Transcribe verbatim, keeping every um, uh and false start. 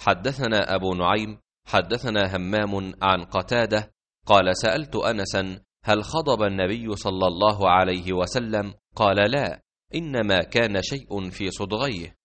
حدثنا أبو نعيم حدثنا همام عن قتادة قال سألت أنسا هل خضب النبي صلى الله عليه وسلم؟ قال لا، إنما كان شيء في صدغيه.